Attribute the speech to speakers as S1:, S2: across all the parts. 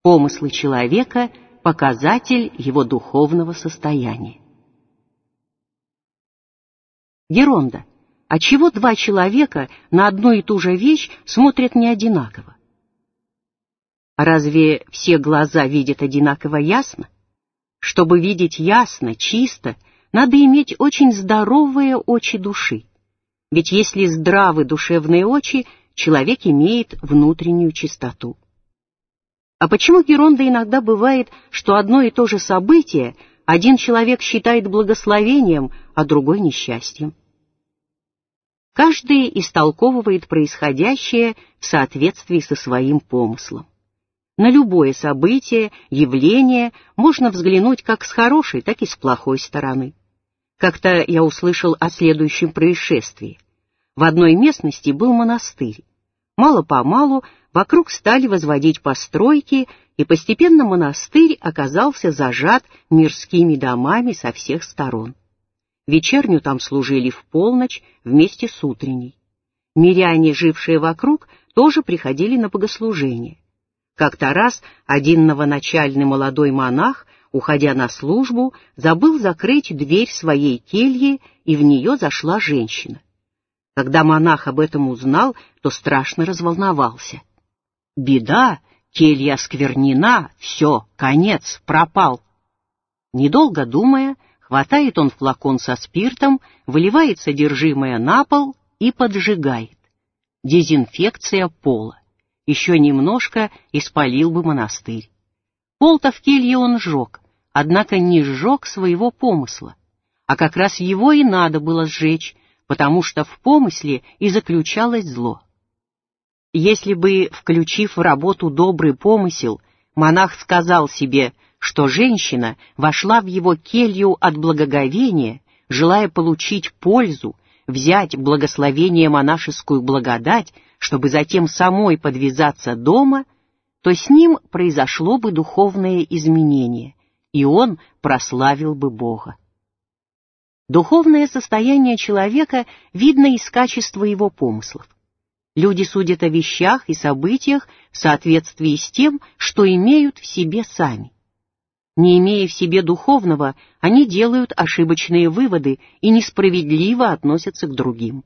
S1: Помыслы человека — показатель его духовного состояния. Геронда. Отчего два человека на одну и ту же вещь смотрят не одинаково? Разве все глаза видят одинаково ясно? Чтобы видеть ясно, чисто, надо иметь очень здоровые очи души. Ведь если здравы душевные очи, человек имеет внутреннюю чистоту. А почему, Геронда, иногда бывает, что одно и то же событие один человек считает благословением, а другой несчастьем? Каждый истолковывает происходящее в соответствии со своим помыслом. На любое событие, явление можно взглянуть как с хорошей, так и с плохой стороны. Как-то я услышал о следующем происшествии. В одной местности был монастырь. Мало-помалу вокруг стали возводить постройки, и постепенно монастырь оказался зажат мирскими домами со всех сторон. Вечерню там служили в полночь вместе с утренней. Миряне, жившие вокруг, тоже приходили на богослужение. Как-то раз один новоначальный молодой монах, уходя на службу, забыл закрыть дверь своей кельи, и в нее зашла женщина. Когда монах об этом узнал, то страшно разволновался. Беда, келья осквернена, все, конец, пропал. Недолго думая, хватает он флакон со спиртом, выливает содержимое на пол и поджигает. Дезинфекция пола. Еще немножко и спалил бы монастырь. Пол-то в келье он сжег, однако не сжег своего помысла. А как раз его и надо было сжечь, потому что в помысле и заключалось зло. Если бы, включив в работу добрый помысел, монах сказал себе, что женщина вошла в его келью от благоговения, желая получить пользу, взять благословение монашескую благодать, чтобы затем самой подвязаться дома, то с ним произошло бы духовное изменение, и он прославил бы Бога. Духовное состояние человека видно из качества его помыслов. Люди судят о вещах и событиях в соответствии с тем, что имеют в себе сами. Не имея в себе духовного, они делают ошибочные выводы и несправедливо относятся к другим.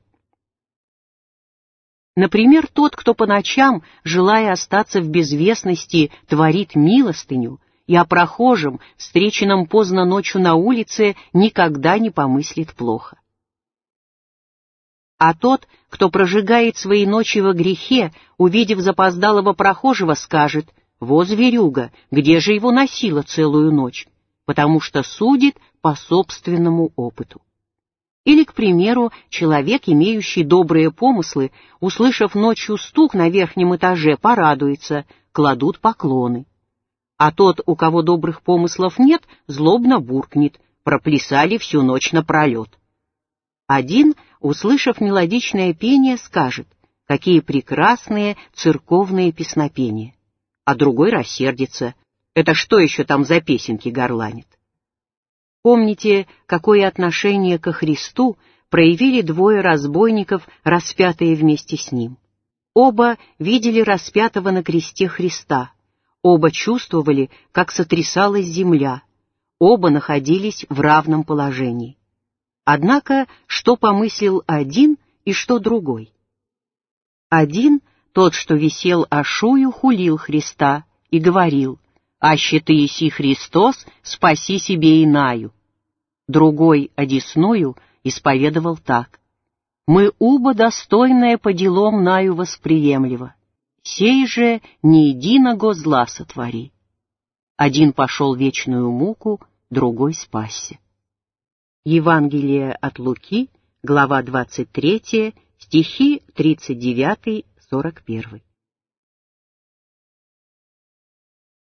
S1: Например, тот, кто по ночам, желая остаться в безвестности, творит милостыню, и о прохожем, встреченном поздно ночью на улице, никогда не помыслит плохо. А тот, кто прожигает свои ночи во грехе, увидев запоздалого прохожего, скажет: «Во зверюга, где же его носило целую ночь?» потому что судит по собственному опыту. Или, к примеру, человек, имеющий добрые помыслы, услышав ночью стук на верхнем этаже, порадуется, кладут поклоны. А тот, у кого добрых помыслов нет, злобно буркнет: проплясали всю ночь напролет. Один, услышав мелодичное пение, скажет: какие прекрасные церковные песнопения. А другой рассердится: это что еще там за песенки горланит? Помните, какое отношение ко Христу проявили двое разбойников, распятые вместе с Ним. Оба видели распятого на кресте Христа, оба чувствовали, как сотрясалась земля, оба находились в равном положении. Однако, что помыслил один и что другой? Один, тот, что висел ошую, хулил Христа и говорил: «Аще ты еси Христос, спаси себе инаю». Другой, одесную, исповедовал так: «Мы уба достойное по делам наю восприемлемо, сей же не единого зла сотвори». Один пошел в вечную муку, другой спасся. Евангелие от Луки, глава 23, стихи 39-41.